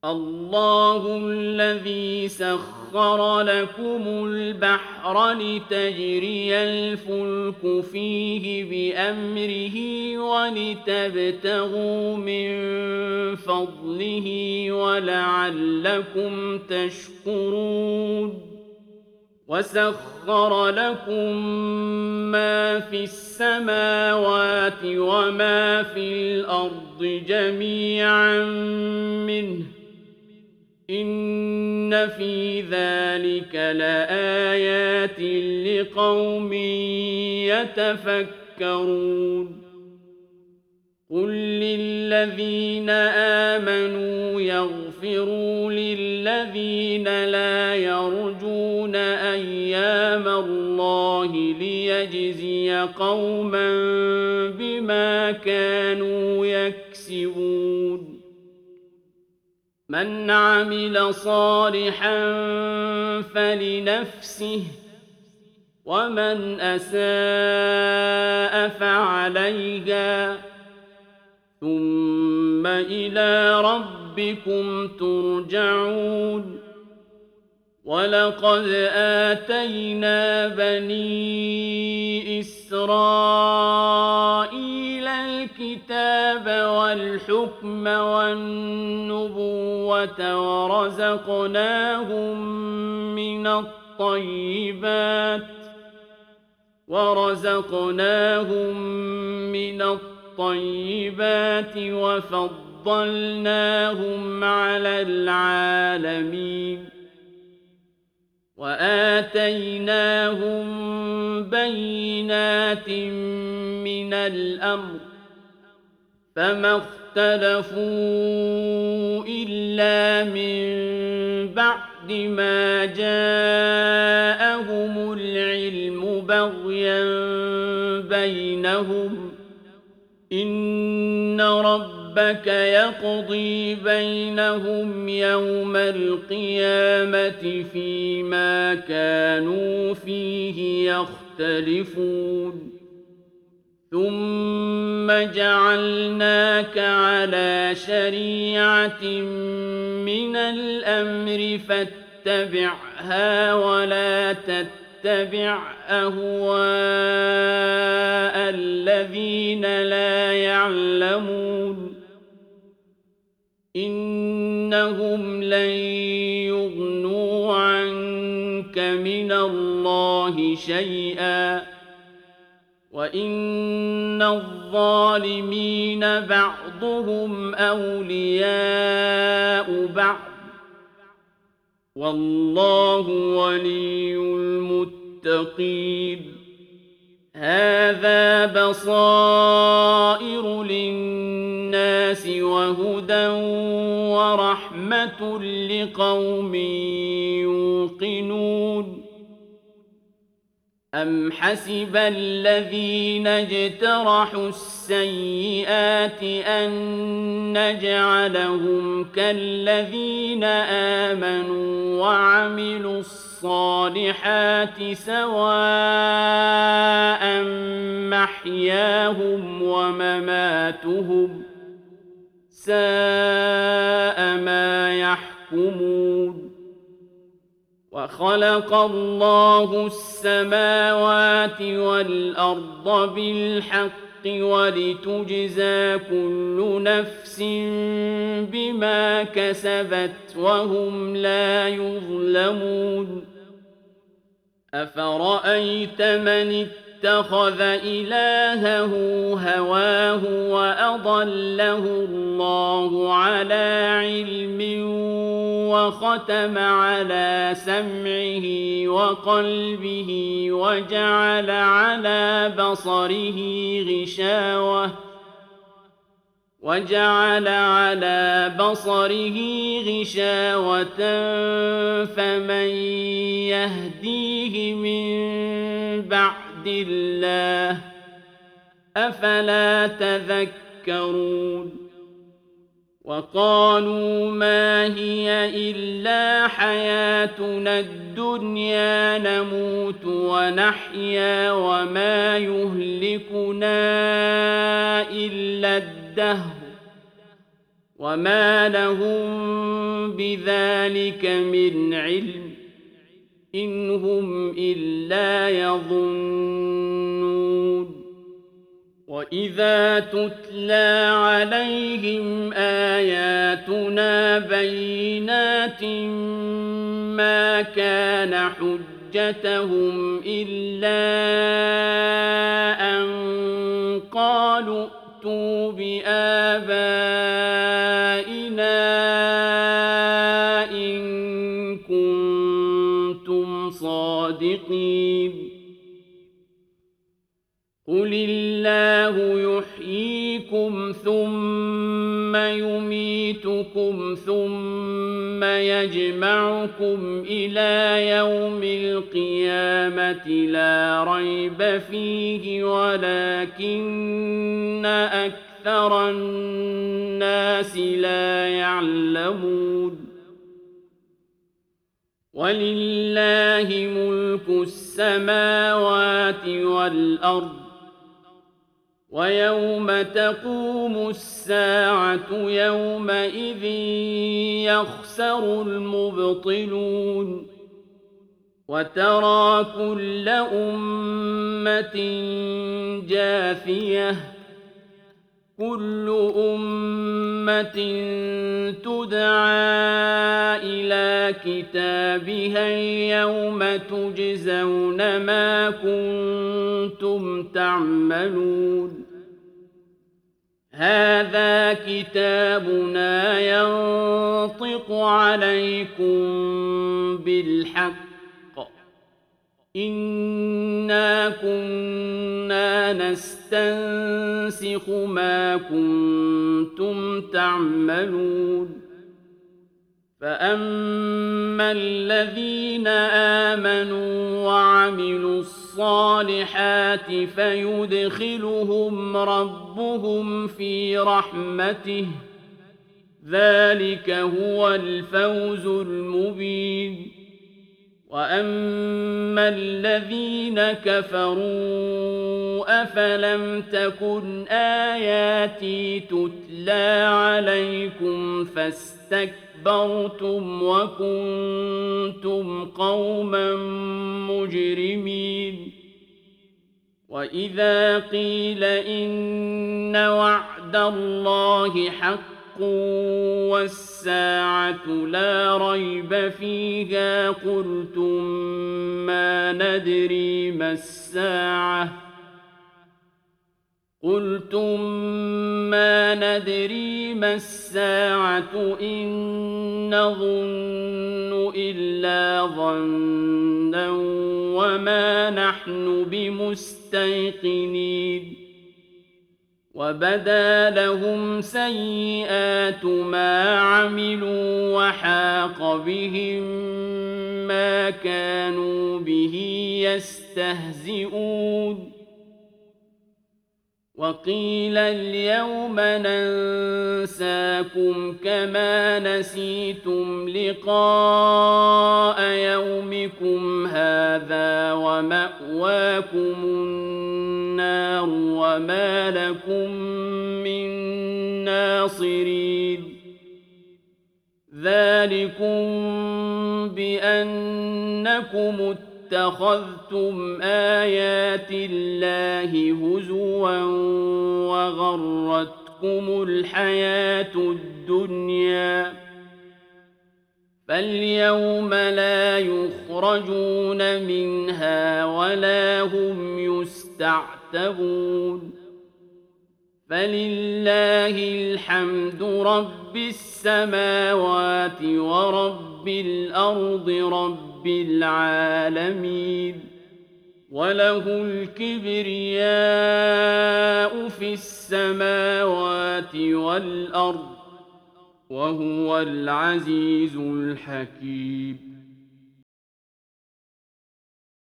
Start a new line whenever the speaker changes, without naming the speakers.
الله الذي سخر لكم البحر لتجري الفلك فيه بأمره ولتبتغوا من فضله ولعلكم تشكرون وسخر لكم ما في السماوات وما في الأرض جميعا منه إن في ذلك لآيات لقوم يتفكرون قل للذين آمنوا يغفروا للذين لا يرجون أيام الله ليجزي قوما بما كانوا يكسبون من عمل صالحا فلنفسه ومن أساء فعليها ثم إلى ربكم ترجعون ولقد آتينا بني إسرائيل الكتاب والحكم والنبوة ورزقناهم من الطيبات وفضلناهم على العالمين وآتيناهم بينات من الأمر فما اختلفوا إلا من بعد ما جاءهم العلم بغيا بينهم إن ربك يقضي بينهم يوم القيامة فيما كانوا فيه يختلفون ثم جعلناك على شريعة من الأمر فاتبعها ولا تتبع أهواء الذين لا يعلمون إنهم لن يغنوا عنك من الله شيئا وإن الظالمين بعضهم أولياء بعض والله ولي المتقين هذا بصائر للناس وهدى ورحمة لقوم يوقنون أم حسب الذين اجترحوا السيئات أن نجعلهم كالذين آمنوا وعملوا الصالحات سواء محياهم ومماتهم ساء ما يحكمون وخلق الله السماوات والأرض بالحق ولتجزى كل نفس بما كسبت وهم لا يظلمون أفرأيت من اتخذ إلهه هواه وأضله الله على علم وختم على سمعه وقلبه وجعل على بصره غشاوة فمن يهديه من بعد الله أفلا تذكرون وقالوا ما هي إلا حياتنا الدنيا نموت ونحيا وما يهلكنا إلا الدهر وما لهم بذلك من علم إن هم إلا يظنون وإذا تتلى عليهم آياتنا بينات ما كان حجتهم إلا أن قالوا ائتوا بآبائنا إن كنتم صادقين قل الله يحييكم ثم يميتكم ثم يجمعكم إلى يوم القيامة لا ريب فيه ولكن أكثر الناس لا يعلمون ولله ملك السماوات والأرض ويوم تقوم الساعة يومئذ يخسر المبطلون وترى كل أمة جاثية كل أمة تدعى إلى كتابها اليوم تجزون ما كنتم تعملون هذا كتابنا ينطق عليكم بالحق إنا كنا نستنسخ ما كنتم تعملون فأما الذين آمنوا وعملوا الصالحات فيدخلهم ربهم في رحمته ذلك هو الفوز المبين وأما الذين كفروا أفلم تكن آياتي تتلى عليكم فاستكبرتم وكنتم قوما مجرمين وإذا قيل إن وعد الله حق والساعة لا ريب فيها قلتم ما ندري ما الساعة إن نظن إلا ظنا وما نحن بمستيقنين وبدا لهم سيئات ما عملوا وحاق بهم ما كانوا به يستهزئون وقيل اليوم ننساكم كما نسيتم لقاء يومكم هذا ومأواكم النار وما لكم من ناصرين ذلكم بأنكم اتخذتم آيات الله هزوا وغرتكم الحياة الدنيا فاليوم لا يخرجون منها ولا هم يستعتبون فلله الحمد رب السماوات ورب الأرض رب العالمين وله الكبرياء في السماوات والأرض وهو العزيز الحكيم